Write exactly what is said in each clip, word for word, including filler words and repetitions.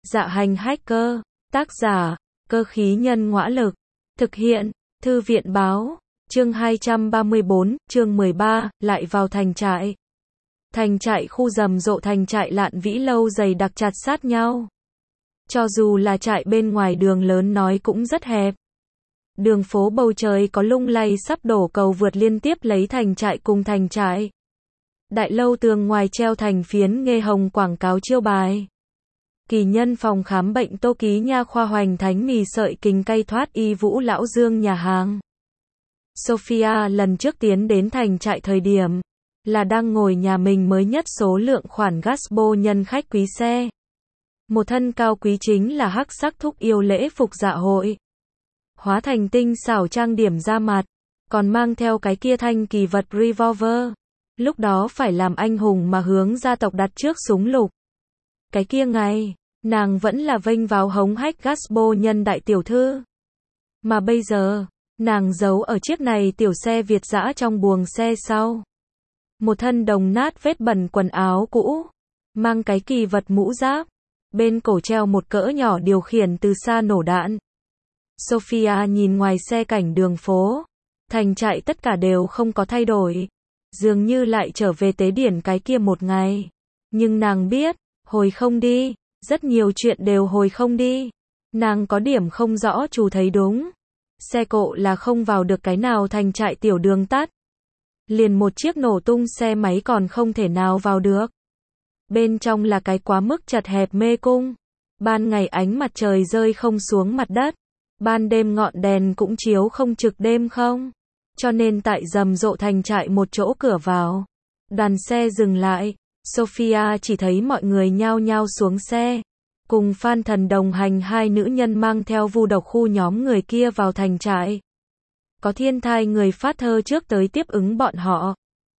Dạ hành hacker, tác giả, cơ khí nhân ngõa lực, thực hiện, thư viện báo, chương hai trăm ba mươi bốn, chương mười ba, lại vào thành trại. Thành trại khu rầm rộ thành trại Lạn Vĩ lâu dày đặc chặt sát nhau. Cho dù là trại bên ngoài đường lớn nói cũng rất hẹp. Đường phố bầu trời có lung lay sắp đổ cầu vượt liên tiếp lấy thành trại cùng thành trại. Đại lâu tường ngoài treo thành phiến nghe hồng quảng cáo chiêu bài. Kỳ nhân phòng khám bệnh Tô Ký nha khoa Hoành Thánh mì sợi kình cay thoát y Vũ Lão Dương nhà hàng. Sophia lần trước tiến đến thành trại thời điểm là đang ngồi nhà mình mới nhất số lượng khoản Gasbo nhân khách quý xe. Một thân cao quý chính là hắc sắc thúc yêu lễ phục dạ hội. Hóa thành tinh xảo trang điểm da mặt, còn mang theo cái kia thanh kỳ vật revolver. Lúc đó phải làm anh hùng mà hướng gia tộc đặt trước súng lục. Cái kia ngày, nàng vẫn là vênh vào hống hách Gasbo nhân đại tiểu thư. Mà bây giờ, nàng giấu ở chiếc này tiểu xe Việt dã trong buồng xe sau. Một thân đồng nát vết bẩn quần áo cũ, mang cái kỳ vật mũ giáp, bên cổ treo một cỡ nhỏ điều khiển từ xa nổ đạn. Sophia nhìn ngoài xe cảnh đường phố, thành trại tất cả đều không có thay đổi, dường như lại trở về tế điển cái kia một ngày. Nhưng nàng biết, hồi không đi, rất nhiều chuyện đều hồi không đi. Nàng có điểm không rõ chủ thấy đúng. Xe cộ là không vào được cái nào thành trại tiểu đường tắt. Liền một chiếc nổ tung xe máy còn không thể nào vào được. Bên trong là cái quá mức chật hẹp mê cung. Ban ngày ánh mặt trời rơi không xuống mặt đất. Ban đêm ngọn đèn cũng chiếu không trực đêm không. Cho nên tại rầm rộ thành trại một chỗ cửa vào. Đoàn xe dừng lại. Sophia chỉ thấy mọi người nhao nhao xuống xe. Cùng Phan Thần đồng hành hai nữ nhân mang theo vu độc khu nhóm người kia vào thành trại. Có thiên thai người phát thơ trước tới tiếp ứng bọn họ.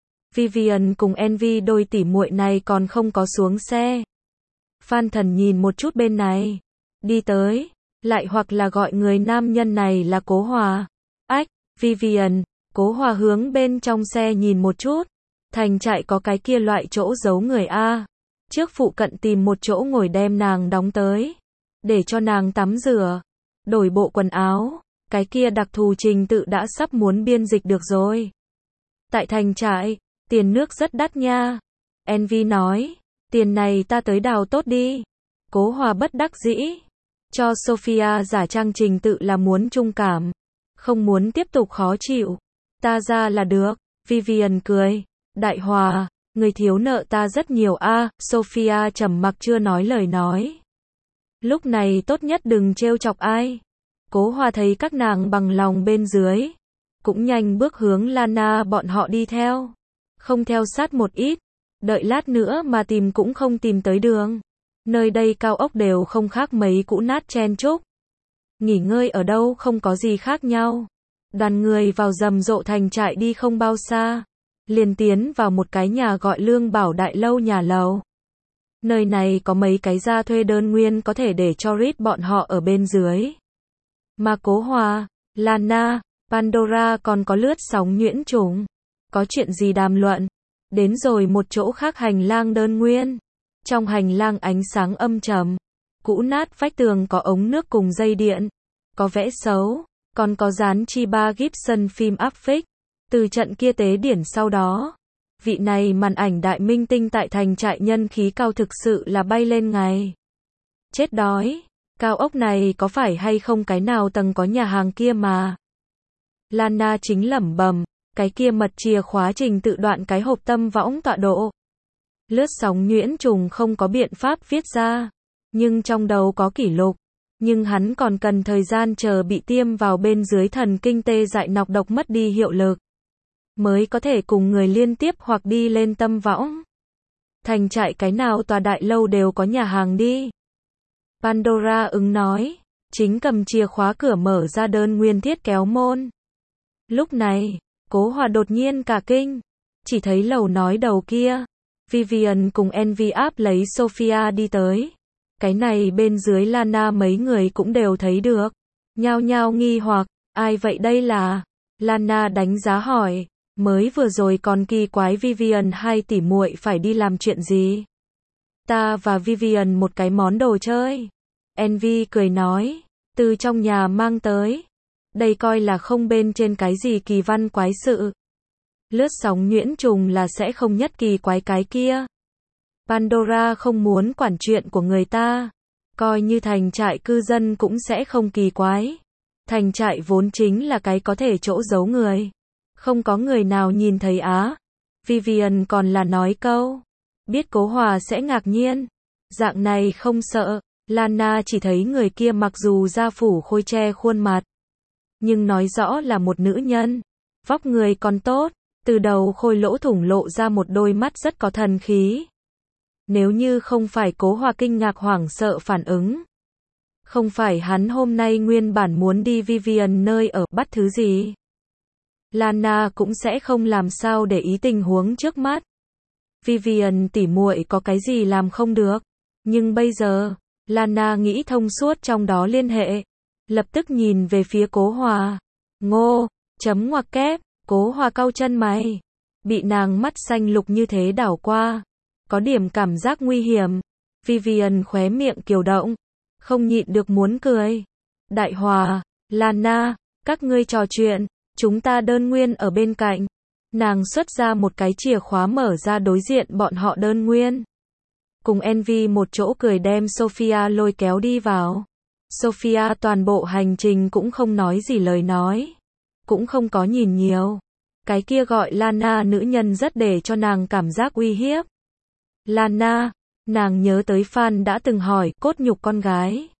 Vivian cùng Envy đôi tỉ muội này còn không có xuống xe. Phan Thần nhìn một chút bên này. Đi tới. Lại hoặc là gọi người nam nhân này là Cố Hòa. Ách, Vivian, Cố Hòa hướng bên trong xe nhìn một chút. Thành trại có cái kia loại chỗ giấu người A. Trước phụ cận tìm một chỗ ngồi đem nàng đóng tới. Để cho nàng tắm rửa. Đổi bộ quần áo. Cái kia đặc thù trình tự đã sắp muốn biên dịch được rồi. Tại thành trại, tiền nước rất đắt nha. Envy nói, tiền này ta tới đào tốt đi. Cố Hòa bất đắc dĩ. Cho Sophia giả trang trình tự là muốn trung cảm. Không muốn tiếp tục khó chịu. Ta ra là được. Vivian cười. Đại Hòa, người thiếu nợ ta rất nhiều a. À, Sophia trầm mặc chưa nói lời nói. Lúc này tốt nhất đừng trêu chọc ai. Cố Hòa thấy các nàng bằng lòng bên dưới. Cũng nhanh bước hướng Lana bọn họ đi theo. Không theo sát một ít. Đợi lát nữa mà tìm cũng không tìm tới đường. Nơi đây cao ốc đều không khác mấy cũ nát chen chúc. Nghỉ ngơi ở đâu không có gì khác nhau. Đoàn người vào rầm rộ thành trại đi không bao xa. Liền tiến vào một cái nhà gọi Lương Bảo Đại Lâu nhà lầu. Nơi này có mấy cái ra thuê đơn nguyên có thể để cho Reed bọn họ ở bên dưới. Mà Cố Hòa, Lana, Pandora còn có lướt sóng nhuyễn trùng. Có chuyện gì đàm luận. Đến rồi một chỗ khác hành lang đơn nguyên. Trong hành lang ánh sáng âm trầm. Cũ nát vách tường có ống nước cùng dây điện. Có vẽ xấu. Còn có dán chi ba Gibson phim áp phích. Từ trận kia tế điển sau đó. Vị này màn ảnh đại minh tinh tại thành trại nhân khí cao thực sự là bay lên ngày. Chết đói. Cao ốc này có phải hay không cái nào tầng có nhà hàng kia mà. Lana chính lẩm bẩm. Cái kia mật chìa khóa trình tự đoạn cái hộp tâm võng tọa độ. Lướt sóng nhuyễn trùng không có biện pháp viết ra. Nhưng trong đầu có kỷ lục. Nhưng hắn còn cần thời gian chờ bị tiêm vào bên dưới thần kinh tê dại nọc độc mất đi hiệu lực. Mới có thể cùng người liên tiếp hoặc đi lên tâm võng. Thành trại cái nào tòa đại lâu đều có nhà hàng đi. Pandora ứng nói. Chính cầm chìa khóa cửa mở ra đơn nguyên thiết kéo môn. Lúc này, Cố Hòa đột nhiên cả kinh. Chỉ thấy lầu nói đầu kia. Vivian cùng Envy áp lấy Sophia đi tới. Cái này bên dưới Lana mấy người cũng đều thấy được. Nhao nhao nghi hoặc. Ai vậy đây là? Lana đánh giá hỏi. Mới vừa rồi còn kỳ quái Vivian hai tỷ muội phải đi làm chuyện gì. Ta và Vivian một cái món đồ chơi. Envy cười nói, từ trong nhà mang tới. Đây coi là không bên trên cái gì kỳ văn quái sự. Lướt sóng nhuyễn trùng là sẽ không nhất kỳ quái cái kia. Pandora không muốn quản chuyện của người ta. Coi như thành trại cư dân cũng sẽ không kỳ quái. Thành trại vốn chính là cái có thể chỗ giấu người. Không có người nào nhìn thấy á. Vivian còn là nói câu. Biết Cố Hòa sẽ ngạc nhiên. Dạng này không sợ. Lana chỉ thấy người kia mặc dù da phủ khôi che khuôn mặt. Nhưng nói rõ là một nữ nhân. Vóc người còn tốt. Từ đầu khôi lỗ thủng lộ ra một đôi mắt rất có thần khí. Nếu như không phải Cố Hòa kinh ngạc hoảng sợ phản ứng. Không phải hắn hôm nay nguyên bản muốn đi Vivian nơi ở bắt thứ gì. Lana cũng sẽ không làm sao để ý tình huống trước mắt. Vivian tỉ muội có cái gì làm không được. Nhưng bây giờ, Lana nghĩ thông suốt trong đó liên hệ. Lập tức nhìn về phía Cố Hòa. Ngô, chấm ngoặc kép, Cố Hòa cau chân mày. Bị nàng mắt xanh lục như thế đảo qua. Có điểm cảm giác nguy hiểm. Vivian khóe miệng kiều động. Không nhịn được muốn cười. Đại Hòa, Lana, các ngươi trò chuyện. Chúng ta đơn nguyên ở bên cạnh. Nàng xuất ra một cái chìa khóa mở ra đối diện bọn họ đơn nguyên. Cùng Envy một chỗ cười đem Sophia lôi kéo đi vào. Sophia toàn bộ hành trình cũng không nói gì lời nói. Cũng không có nhìn nhiều. Cái kia gọi Lana nữ nhân rất để cho nàng cảm giác uy hiếp. Lana, nàng nhớ tới Phan đã từng hỏi cốt nhục con gái.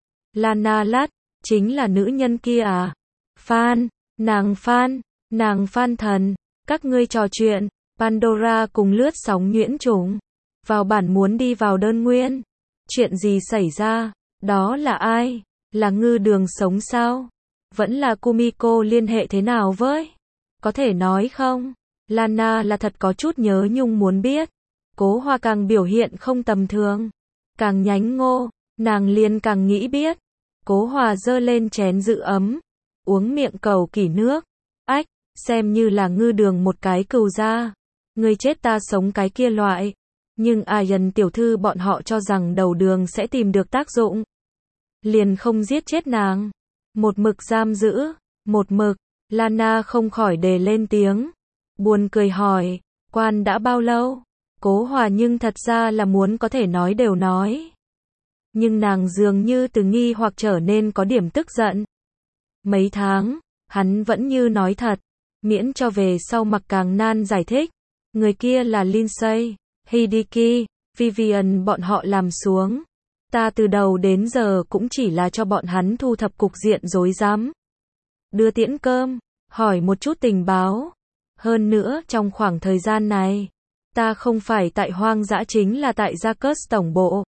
Lana lát, chính là nữ nhân kia à? Phan, nàng Phan, nàng Phan thần, các ngươi trò chuyện, Pandora cùng lướt sóng nhuyễn trùng. Vào bản muốn đi vào đơn nguyên. Chuyện gì xảy ra? Đó là ai? Là ngư đường sống sao? Vẫn là Kumiko liên hệ thế nào với? Có thể nói không? Lana là thật có chút nhớ nhung muốn biết. Cố Hòa càng biểu hiện không tầm thường. Càng nhánh ngô, nàng liền càng nghĩ biết. Cố Hòa giơ lên chén giữ ấm. Uống miệng cầu kỷ nước. Ách, xem như là ngư đường một cái cừu ra. Người chết ta sống cái kia loại. Nhưng Ayan tiểu thư bọn họ cho rằng đầu đường sẽ tìm được tác dụng. Liền không giết chết nàng. Một mực giam giữ. Một mực. Lana không khỏi đề lên tiếng. Buồn cười hỏi. Quan đã bao lâu? Cố Hòa nhưng thật ra là muốn có thể nói đều nói. Nhưng nàng dường như từ nghi hoặc trở nên có điểm tức giận. Mấy tháng. Hắn vẫn như nói thật. Miễn cho về sau mặc càng nan giải thích. Người kia là Lindsay. Hideki, Vivian bọn họ làm xuống. Ta từ đầu đến giờ cũng chỉ là cho bọn hắn thu thập cục diện rối rắm. Đưa tiễn cơm, hỏi một chút tình báo. Hơn nữa trong khoảng thời gian này, ta không phải tại hoang dã chính là tại Jacques tổng bộ.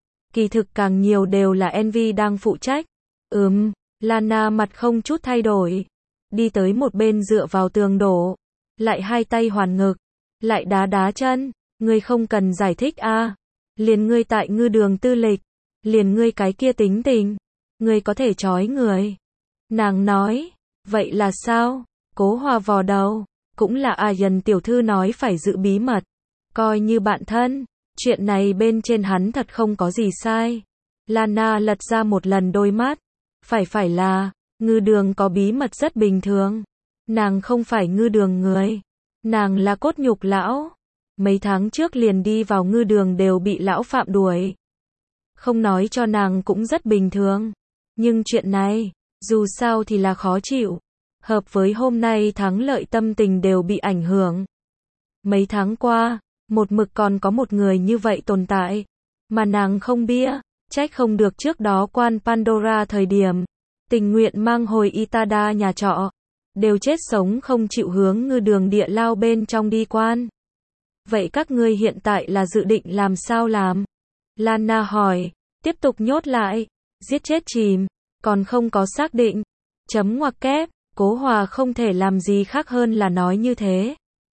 Kỳ thực càng nhiều đều là Envy đang phụ trách. Ừm, Lana mặt không chút thay đổi. Đi tới một bên dựa vào tường đổ. Lại hai tay hoàn ngực. Lại đá đá chân. Ngươi không cần giải thích a, à. Liền ngươi tại ngư đường tư lịch. Liền ngươi cái kia tính tình. Ngươi có thể trói người. Nàng nói. Vậy là sao? Cố Hòa vò đầu. Cũng là Ayan tiểu thư nói phải giữ bí mật. Coi như bạn thân. Chuyện này bên trên hắn thật không có gì sai. Lana lật ra một lần đôi mắt. Phải phải là. Ngư đường có bí mật rất bình thường. Nàng không phải ngư đường người. Nàng là cốt nhục lão. Mấy tháng trước liền đi vào ngư đường đều bị lão phạm đuổi. Không nói cho nàng cũng rất bình thường. Nhưng chuyện này, dù sao thì là khó chịu. Hợp với hôm nay thắng lợi tâm tình đều bị ảnh hưởng. Mấy tháng qua, một mực còn có một người như vậy tồn tại. Mà nàng không biết, trách không được trước đó quan Pandora thời điểm. Tình nguyện mang hồi Itada nhà trọ. Đều chết sống không chịu hướng ngư đường địa lao bên trong đi quan. Vậy các ngươi hiện tại là dự định làm sao làm? Lana hỏi, tiếp tục nhốt lại, giết chết chìm, còn không có xác định. Chấm ngoặc kép, Cố Hòa không thể làm gì khác hơn là nói như thế.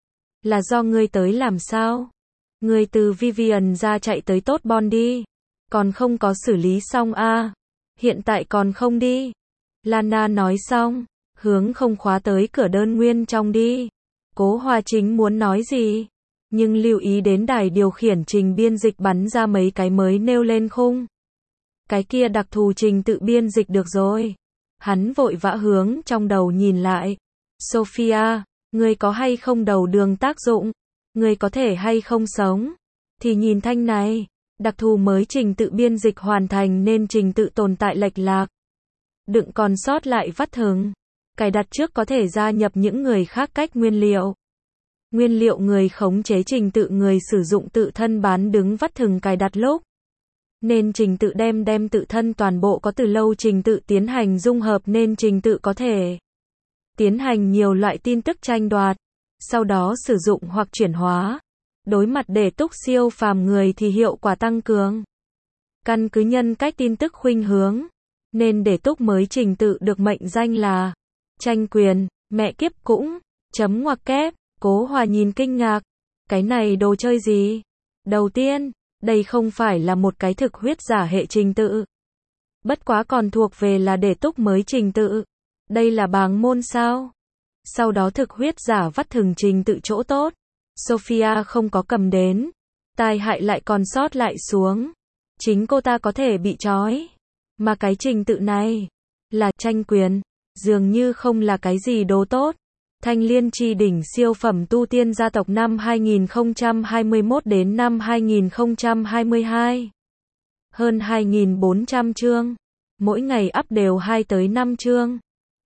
Là do ngươi tới làm sao? Ngươi từ Vivian ra chạy tới tốt bon đi. Còn không có xử lý xong a à? Hiện tại còn không đi. Lana nói xong, hướng không khóa tới cửa đơn nguyên trong đi. Cố Hòa chính muốn nói gì? Nhưng lưu ý đến đài điều khiển trình biên dịch bắn ra mấy cái mới nêu lên khung. Cái kia đặc thù trình tự biên dịch được rồi. Hắn vội vã hướng trong đầu nhìn lại. Sophia, ngươi có hay không đầu đường tác dụng? Ngươi có thể hay không sống? Thì nhìn thanh này. Đặc thù mới trình tự biên dịch hoàn thành nên trình tự tồn tại lệch lạc. Đựng còn sót lại vắt thừng. Cài đặt trước có thể gia nhập những người khác cách nguyên liệu. Nguyên liệu người khống chế trình tự người sử dụng tự thân bán đứng vắt thừng cài đặt lúc. Nên trình tự đem đem tự thân toàn bộ có từ lâu trình tự tiến hành dung hợp nên trình tự có thể tiến hành nhiều loại tin tức tranh đoạt, sau đó sử dụng hoặc chuyển hóa. Đối mặt để túc siêu phàm người thì hiệu quả tăng cường. Căn cứ nhân cách tin tức khuynh hướng, nên để túc mới trình tự được mệnh danh là tranh quyền, mẹ kiếp cũng, chấm ngoặc kép, Cố Hòa nhìn kinh ngạc. Cái này đồ chơi gì? Đầu tiên, đây không phải là một cái thực huyết giả hệ trình tự. Bất quá còn thuộc về là để túc mới trình tự. Đây là bàng môn sao? Sau đó thực huyết giả vắt thừng trình tự chỗ tốt. Sophia không có cầm đến. Tai hại lại còn sót lại xuống. Chính cô ta có thể bị trói. Mà cái trình tự này là tranh quyền. Dường như không là cái gì đồ tốt. Thanh Liên Chi đỉnh siêu phẩm tu tiên gia tộc năm hai nghìn không trăm hai mươi mốt đến năm hai nghìn không trăm hai mươi hai. Hơn hai nghìn bốn trăm chương. Mỗi ngày up đều hai tới năm chương.